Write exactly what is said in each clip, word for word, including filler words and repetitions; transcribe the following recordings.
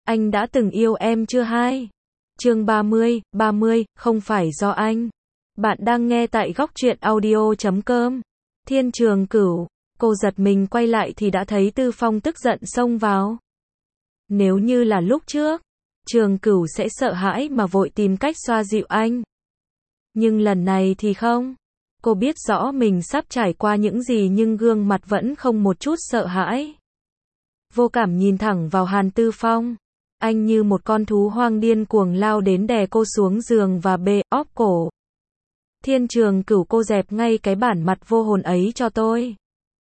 Anh đã từng yêu em chưa hai? Chương ba mươi, ba mươi, không phải do anh. Bạn đang nghe tại góc truyện audio chấm com. Thiên Trường Cửu, cô giật mình quay lại thì đã thấy Tư Phong tức giận xông vào. Nếu như là lúc trước, Trường Cửu sẽ sợ hãi mà vội tìm cách xoa dịu anh. Nhưng lần này thì không. Cô biết rõ mình sắp trải qua những gì nhưng gương mặt vẫn không một chút sợ hãi. Vô cảm nhìn thẳng vào Hàn Tư Phong. Anh như một con thú hoang điên cuồng lao đến đè cô xuống giường và bê óp cổ. Thiên Trường Cửu, cô dẹp ngay cái bản mặt vô hồn ấy cho tôi.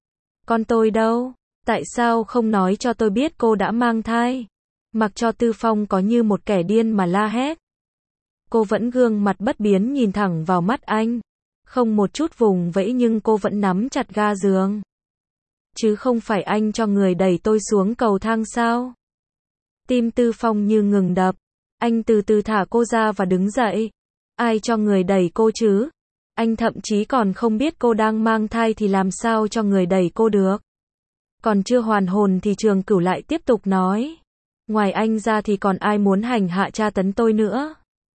Con tôi đâu? Tại sao không nói cho tôi biết cô đã mang thai? Mặc cho Tư Phong có như một kẻ điên mà la hét. Cô vẫn gương mặt bất biến nhìn thẳng vào mắt anh. Không một chút vùng vẫy nhưng cô vẫn nắm chặt ga giường. Chứ không phải anh cho người đẩy tôi xuống cầu thang sao? Tim Tư Phong như ngừng đập. Anh từ từ thả cô ra và đứng dậy. Ai cho người đẩy cô chứ? Anh thậm chí còn không biết cô đang mang thai thì làm sao cho người đẩy cô được. Còn chưa hoàn hồn thì Trường Cửu lại tiếp tục nói. Ngoài anh ra thì còn ai muốn hành hạ tra tấn tôi nữa?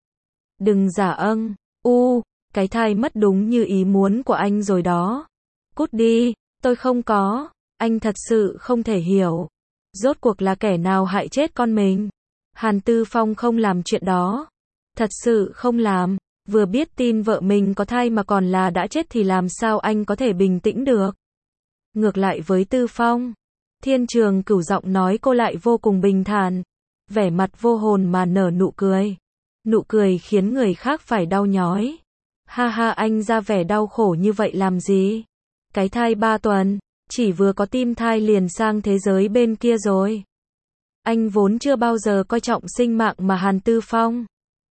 Đừng giả âng. U, cái thai mất đúng như ý muốn của anh rồi đó. Cút đi, tôi không có. Anh thật sự không thể hiểu. Rốt cuộc là kẻ nào hại chết con mình? Hàn Tư Phong không làm chuyện đó. Thật sự không làm. Vừa biết tin vợ mình có thai mà còn là đã chết thì làm sao anh có thể bình tĩnh được? Ngược lại với Tư Phong, Thiên Trường Cửu giọng nói cô lại vô cùng bình thản. Vẻ mặt vô hồn mà nở nụ cười. Nụ cười khiến người khác phải đau nhói. Ha ha, anh ra vẻ đau khổ như vậy làm gì? Cái thai ba tuần, chỉ vừa có tim thai liền sang thế giới bên kia rồi. Anh vốn chưa bao giờ coi trọng sinh mạng mà Hàn Tư Phong.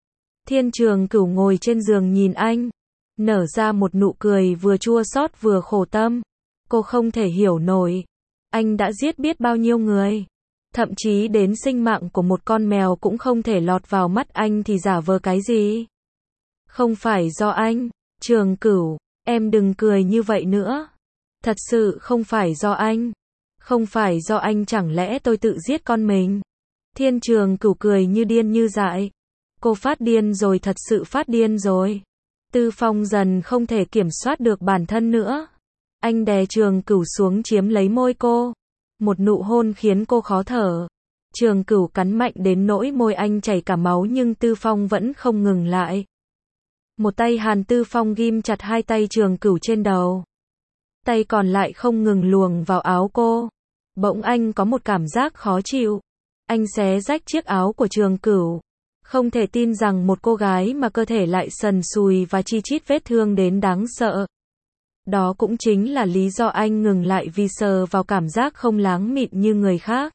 Thiên Trường Cửu ngồi trên giường nhìn anh, nở ra một nụ cười vừa chua xót vừa khổ tâm. Cô không thể hiểu nổi. Anh đã giết biết bao nhiêu người. Thậm chí đến sinh mạng của một con mèo cũng không thể lọt vào mắt anh thì giả vờ cái gì? Không phải do anh. Trường Cửu, em đừng cười như vậy nữa. Thật sự không phải do anh. Không phải do anh, chẳng lẽ tôi tự giết con mình? Thiên Trường Cửu cười như điên như dại. Cô phát điên rồi, thật sự phát điên rồi. Tư Phong dần không thể kiểm soát được bản thân nữa. Anh đè Trường Cửu xuống chiếm lấy môi cô. Một nụ hôn khiến cô khó thở. Trường Cửu cắn mạnh đến nỗi môi anh chảy cả máu nhưng Tư Phong vẫn không ngừng lại. Một tay Hàn Tư Phong ghim chặt hai tay Trường Cửu trên đầu. Tay còn lại không ngừng luồn vào áo cô. Bỗng anh có một cảm giác khó chịu. Anh xé rách chiếc áo của Trường Cửu. Không thể tin rằng một cô gái mà cơ thể lại sần sùi và chi chít vết thương đến đáng sợ. Đó cũng chính là lý do anh ngừng lại, vì sờ vào cảm giác không láng mịn như người khác.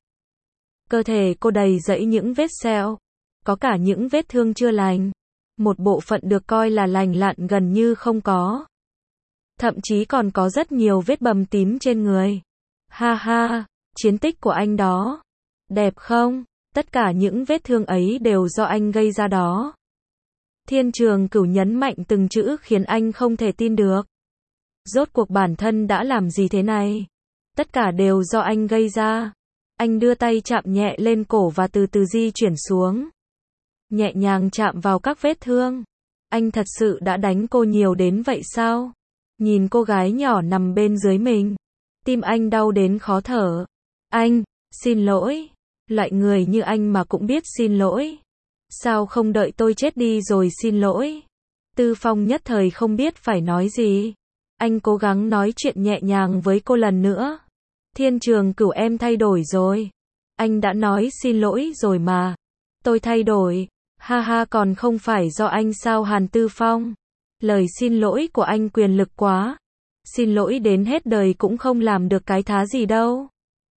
Cơ thể cô đầy rẫy những vết sẹo. Có cả những vết thương chưa lành. Một bộ phận được coi là lành lặn gần như không có. Thậm chí còn có rất nhiều vết bầm tím trên người. Ha ha, chiến tích của anh đó. Đẹp không? Tất cả những vết thương ấy đều do anh gây ra đó. Thiên Trường Cửu nhấn mạnh từng chữ khiến anh không thể tin được. Rốt cuộc bản thân đã làm gì thế này? Tất cả đều do anh gây ra. Anh đưa tay chạm nhẹ lên cổ và từ từ di chuyển xuống. Nhẹ nhàng chạm vào các vết thương. Anh thật sự đã đánh cô nhiều đến vậy sao? Nhìn cô gái nhỏ nằm bên dưới mình. Tim anh đau đến khó thở. Anh, xin lỗi. Loại người như anh mà cũng biết xin lỗi. Sao không đợi tôi chết đi rồi xin lỗi? Tư Phong nhất thời không biết phải nói gì. Anh cố gắng nói chuyện nhẹ nhàng với cô lần nữa. Thiên Trường Cửu, em thay đổi rồi. Anh đã nói xin lỗi rồi mà. Tôi thay đổi. Ha ha, còn không phải do anh sao Hàn Tư Phong? Lời xin lỗi của anh quyền lực quá. Xin lỗi đến hết đời cũng không làm được cái thá gì đâu.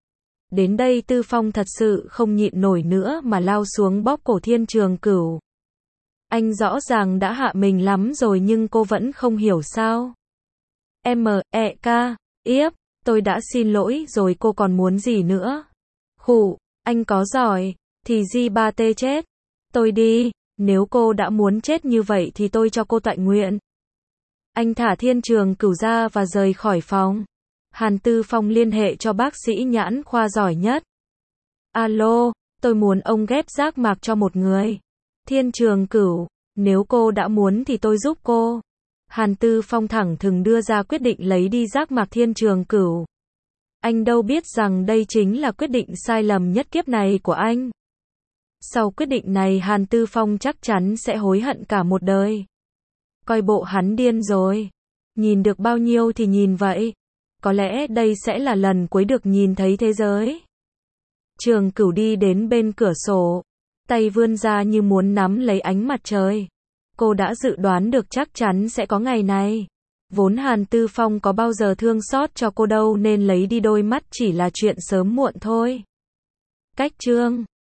Đến đây Tư Phong thật sự không nhịn nổi nữa mà lao xuống bóp cổ Thiên Trường Cửu. Anh rõ ràng đã hạ mình lắm rồi nhưng cô vẫn không hiểu sao. M, E, K, yếp, tôi đã xin lỗi rồi, cô còn muốn gì nữa? Khụ, anh có giỏi, thì Di ba tê chết. Tôi đi, nếu cô đã muốn chết như vậy thì tôi cho cô tọa nguyện. Anh thả Thiên Trường Cửu ra và rời khỏi phòng. Hàn Tư Phong liên hệ cho bác sĩ nhãn khoa giỏi nhất. Alo, Tôi muốn ông ghép giác mạc cho một người. Thiên Trường Cửu, nếu cô đã muốn thì tôi giúp cô. Hàn Tư Phong thẳng thừng đưa ra quyết định lấy đi giác mạc Thiên Trường Cửu. Anh đâu biết rằng đây chính là quyết định sai lầm nhất kiếp này của anh. Sau quyết định này Hàn Tư Phong chắc chắn sẽ hối hận cả một đời. Coi bộ hắn điên rồi. Nhìn được bao nhiêu thì nhìn vậy. Có lẽ đây sẽ là lần cuối được nhìn thấy thế giới. Trường Cửu đi đến bên cửa sổ. Tay vươn ra như muốn nắm lấy ánh mặt trời. Cô đã dự đoán được chắc chắn sẽ có ngày này. Vốn Hàn Tư Phong có bao giờ thương xót cho cô đâu nên lấy đi đôi mắt chỉ là chuyện sớm muộn thôi. Cách chương